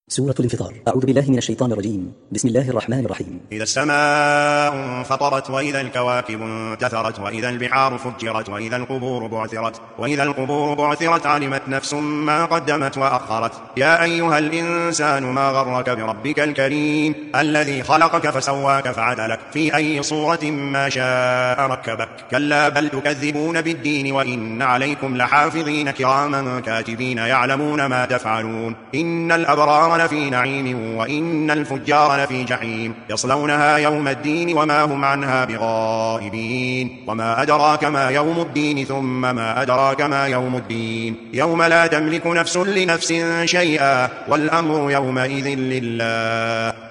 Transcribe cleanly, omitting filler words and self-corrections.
سورة الانفطار. أعوذ بالله من الشيطان الرجيم. بسم الله الرحمن الرحيم. إذا السماء انفطرت وإذا الكواكب انتثرت وإذا البحار فجرت وإذا القبور بعثرت علمت نفس ما قدمت وأخرت. يا أيها الإنسان ما غرك بربك الكريم الذي خلقك فسواك فعدلك في أي صورة ما شاء ركبك. كلا بل تكذبون بالدين وإن عليكم لحافظين كراما كاتبين يعلمون ما تفعلون. إن الأبرار لفي نعيم وإن الفجار لفي جحيم يصلونها يوم الدين وما هم عنها بغائبين. وما أدراك ما يوم الدين ثم ما أدراك ما يوم الدين يوم لا تملك نفس لنفس شيئا والأمر يومئذ لله.